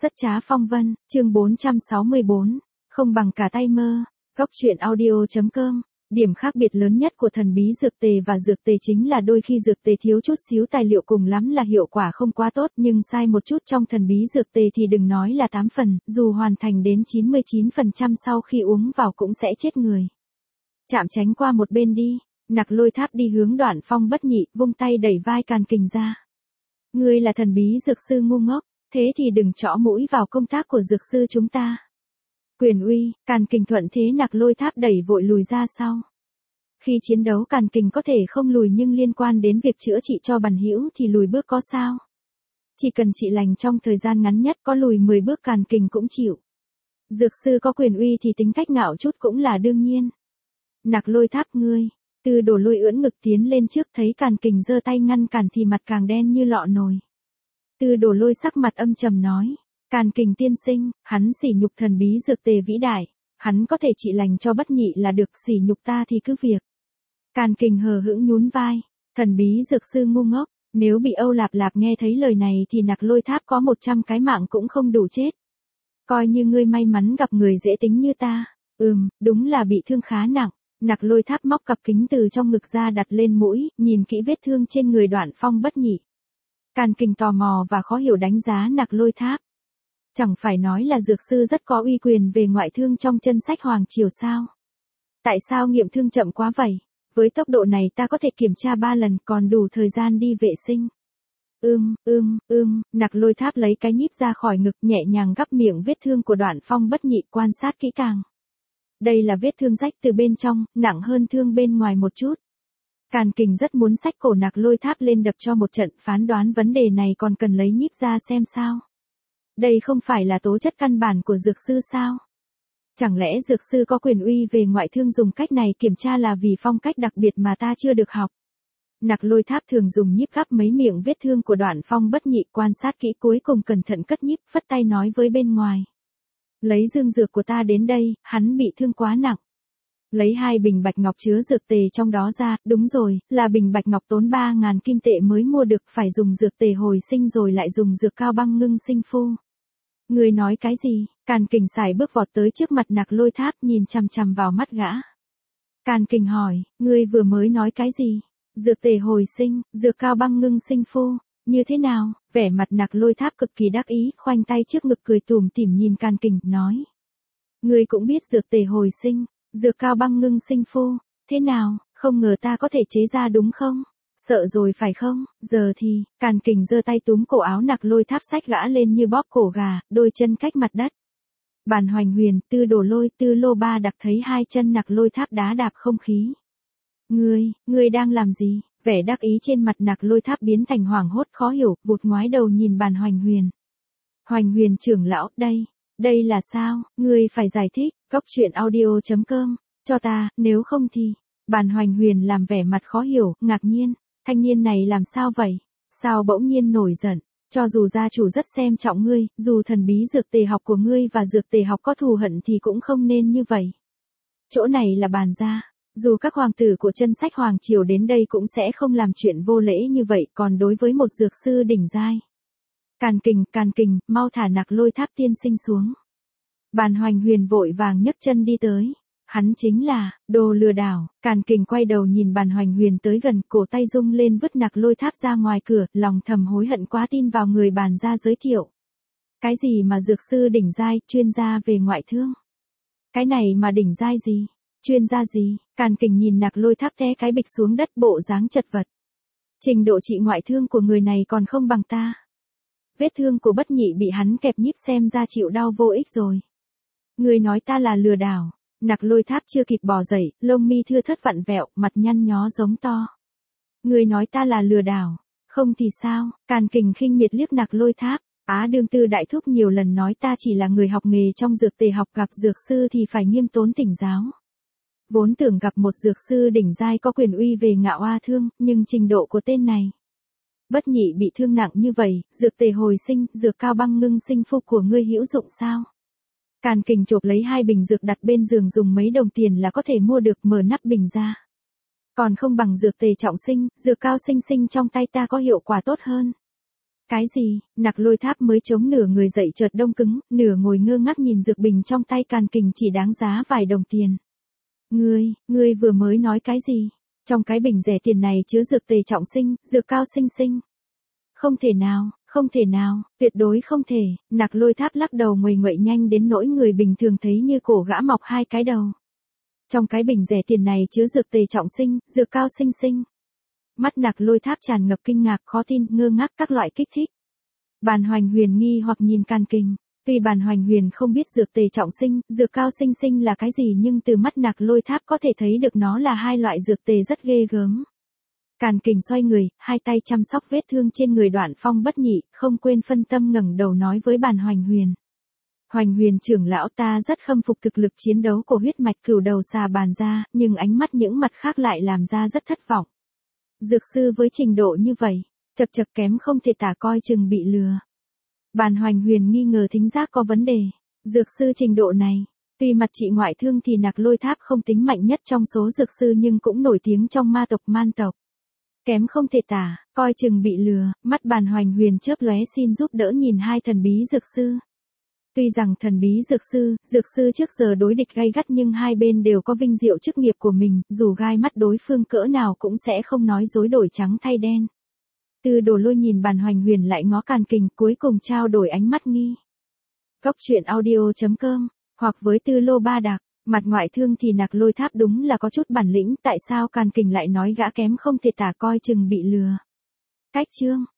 Rất trá phong vân, chương 464, không bằng cả tay mơ. Góc truyện audio.com. Điểm khác biệt lớn nhất của thần bí dược tề và dược tề chính là đôi khi dược tề thiếu chút xíu tài liệu cùng lắm là hiệu quả không quá tốt, nhưng sai một chút trong thần bí dược tề thì đừng nói là 8 phần, dù hoàn thành đến 99% sau khi uống vào cũng sẽ chết người. Chạm tránh qua một bên đi, Nặc Lôi Tháp đi hướng Đoạn Phong Bất Nhị, vung tay đẩy vai Càn Kình ra. Ngươi là thần bí dược sư ngu ngốc, thế thì đừng trõ mũi vào công tác của dược sư chúng ta. Quyền uy, Càn Kình thuận thế Nặc Lôi Tháp đẩy vội lùi ra sau. Khi chiến đấu Càn Kình có thể không lùi nhưng liên quan đến việc chữa trị cho Bần Hữu thì lùi bước có sao? Chỉ cần trị lành trong thời gian ngắn nhất có lùi 10 bước Càn Kình cũng chịu. Dược sư có quyền uy thì tính cách ngạo chút cũng là đương nhiên. Nặc Lôi Tháp ngươi, Tư Đồ Lôi ưỡn ngực tiến lên trước thấy Càn Kình giơ tay ngăn cản thì mặt càng đen như lọ nồi. Tư Đồ Lôi sắc mặt âm trầm nói, Càn Kình tiên sinh, hắn sỉ nhục thần bí dược tề vĩ đại, hắn có thể trị lành cho Bất Nhị là được, sỉ nhục ta thì cứ việc. Càn Kình hờ hững nhún vai, thần bí dược sư ngu ngốc, nếu bị Âu Lạp Lạp nghe thấy lời này thì Nặc Lôi Tháp có 100 cái mạng cũng không đủ chết. Coi như ngươi may mắn gặp người dễ tính như ta. Đúng là bị thương khá nặng. Nặc Lôi Tháp móc cặp kính từ trong ngực ra đặt lên mũi, nhìn kỹ vết thương trên người Đoạn Phong Bất Nhị. Càn Kình tò mò và khó hiểu đánh giá Nặc Lôi Tháp. Chẳng phải nói là dược sư rất có uy quyền về ngoại thương trong chân sách Hoàng Triều sao? Tại sao nghiệm thương chậm quá vậy? Với tốc độ này ta có thể kiểm tra 3 lần còn đủ thời gian đi vệ sinh. Nặc Lôi Tháp lấy cái nhíp ra khỏi ngực nhẹ nhàng gắp miệng vết thương của Đoạn Phong Bất Nhị quan sát kỹ càng. Đây là vết thương rách từ bên trong, nặng hơn thương bên ngoài một chút. Càn Kình rất muốn xách cổ Nặc Lôi Tháp lên đập cho một trận, phán đoán vấn đề này còn cần lấy nhíp ra xem sao. Đây không phải là tố chất căn bản của dược sư sao? Chẳng lẽ dược sư có quyền uy về ngoại thương dùng cách này kiểm tra là vì phong cách đặc biệt mà ta chưa được học? Nặc Lôi Tháp thường dùng nhíp gắp mấy miệng vết thương của Đoạn Phong Bất Nhị quan sát kỹ cuối cùng cẩn thận cất nhíp, phất tay nói với bên ngoài. Lấy dương dược của ta đến đây, hắn bị thương quá nặng. Lấy 2 bình bạch ngọc chứa dược tề trong đó ra, đúng rồi, là bình bạch ngọc tốn 3.000 kim tệ mới mua được, phải dùng dược tề hồi sinh rồi lại dùng dược cao băng ngưng sinh phu. Người nói cái gì? Càn Kình sải bước vọt tới trước mặt Nặc Lôi Tháp nhìn chằm chằm vào mắt gã. Càn Kình hỏi, ngươi vừa mới nói cái gì? Dược tề hồi sinh, dược cao băng ngưng sinh phu, như thế nào? Vẻ mặt Nặc Lôi Tháp cực kỳ đắc ý, khoanh tay trước ngực cười tủm tỉm nhìn Càn Kình, nói. Ngươi cũng biết dược tề hồi sinh, dược cao băng ngưng sinh phu, thế nào, không ngờ ta có thể chế ra đúng không? Sợ rồi phải không? Giờ thì, Càn Kình giơ tay túm cổ áo Nặc Lôi Tháp xách gã lên như bóp cổ gà, đôi chân cách mặt đất. Bàn Hoành Huyền, Tư Đồ Lôi, Tư Lô Ba Đặc thấy 2 chân Nặc Lôi Tháp đá đạp không khí. Ngươi đang làm gì? Vẻ đắc ý trên mặt Nặc Lôi Tháp biến thành hoảng hốt khó hiểu, vụt ngoái đầu nhìn Bàn Hoành Huyền. Hoành Huyền trưởng lão, đây là sao? Ngươi phải giải thích, góc truyện audio.com, cho ta, nếu không thì. Bàn Hoành Huyền làm vẻ mặt khó hiểu, ngạc nhiên, thanh niên này làm sao vậy? Sao bỗng nhiên nổi giận? Cho dù gia chủ rất xem trọng ngươi, dù thần bí dược tề học của ngươi và dược tề học có thù hận thì cũng không nên như vậy. Chỗ này là Bàn gia. Dù các hoàng tử của chân sách Hoàng Triều đến đây cũng sẽ không làm chuyện vô lễ như vậy, còn đối với một dược sư đỉnh giai. Càn Kình, mau thả Nặc Lôi Tháp tiên sinh xuống. Bàn Hoành Huyền vội vàng nhấc chân đi tới. Hắn chính là, đồ lừa đảo. Càn Kình quay đầu nhìn Bàn Hoành Huyền tới gần, cổ tay rung lên vứt Nặc Lôi Tháp ra ngoài cửa, lòng thầm hối hận quá tin vào người Bàn gia giới thiệu. Cái gì mà dược sư đỉnh giai, chuyên gia về ngoại thương? Cái này mà đỉnh giai gì? Chuyên gia gì? Càn Kình nhìn Nặc Lôi Tháp té cái bịch xuống đất bộ dáng chật vật. Trình độ trị ngoại thương của người này còn không bằng ta. Vết thương của Bất Nhị bị hắn kẹp nhíp xem ra chịu đau vô ích rồi. Người nói ta là lừa đảo. Nặc Lôi Tháp chưa kịp bò dậy, lông mi thưa thớt vặn vẹo, mặt nhăn nhó giống to. Người nói ta là lừa đảo. Không thì sao? Càn Kình khinh miệt liếc Nặc Lôi Tháp. Đương tư đại thúc nhiều lần nói ta chỉ là người học nghề trong dược tề học, gặp dược sư thì phải nghiêm tốn tỉnh giáo. Vốn tưởng gặp một dược sư đỉnh giai có quyền uy về ngạo oa thương, nhưng trình độ của tên này. Bất Nhị bị thương nặng như vậy, dược tề hồi sinh, dược cao băng ngưng sinh phu của ngươi hữu dụng sao? Càn Kình chộp lấy 2 bình dược đặt bên giường dùng mấy đồng tiền là có thể mua được, mở nắp bình ra. Còn không bằng dược tề trọng sinh, dược cao sinh sinh trong tay ta có hiệu quả tốt hơn. Cái gì? Nặc Lôi Tháp mới chống nửa người dậy chợt đông cứng, nửa ngồi ngơ ngác nhìn dược bình trong tay Càn Kình chỉ đáng giá vài đồng tiền. Ngươi vừa mới nói cái gì? Trong cái bình rẻ tiền này chứa dược tề trọng sinh, dược cao sinh sinh. Không thể nào, tuyệt đối không thể. Nặc Lôi Tháp lắc đầu nguầy nguậy nhanh đến nỗi người bình thường thấy như cổ gã mọc hai cái đầu. Trong cái bình rẻ tiền này chứa dược tề trọng sinh, dược cao sinh sinh. Mắt Nặc Lôi Tháp tràn ngập kinh ngạc, khó tin, ngơ ngác các loại kích thích. Bàn Hoành Huyền nghi hoặc nhìn Càn Kình. Tuy Bàn Hoành Huyền không biết dược tề trọng sinh, dược cao sinh sinh là cái gì nhưng từ mắt Nặc Lôi Tháp có thể thấy được nó là hai loại dược tề rất ghê gớm. Càn Kình xoay người, hai tay chăm sóc vết thương trên người Đoạn Phong Bất Nhị, không quên phân tâm ngẩng đầu nói với Bàn Hoành Huyền. Hoành Huyền trưởng lão, ta rất khâm phục thực lực chiến đấu của huyết mạch Cửu Đầu Xà Bàn gia, nhưng ánh mắt những mặt khác lại làm ra rất thất vọng. Dược sư với trình độ như vậy, chật kém không thể tả, coi chừng bị lừa. Bàn Hoành Huyền nghi ngờ thính giác có vấn đề. Dược sư trình độ này, tuy mặt trị ngoại thương thì Nặc Lôi Tháp không tính mạnh nhất trong số dược sư nhưng cũng nổi tiếng trong ma tộc Man tộc. Kém không thể tả, coi chừng bị lừa, mắt Bàn Hoành Huyền chớp lóe xin giúp đỡ nhìn hai thần bí dược sư. Tuy rằng thần bí dược sư trước giờ đối địch gay gắt nhưng hai bên đều có vinh diệu chức nghiệp của mình, dù gai mắt đối phương cỡ nào cũng sẽ không nói dối đổi trắng thay đen. Từ Đồ Lôi nhìn Bàn Hoành Huyền lại ngó Càn Kình, cuối cùng trao đổi ánh mắt nghi. Góc.audio.com, hoặc với Tư Lô Ba Đạc, mặt ngoại thương thì Nặc Lôi Tháp đúng là có chút bản lĩnh, tại sao Càn Kình lại nói gã kém không thể tả, coi chừng bị lừa. Cách chương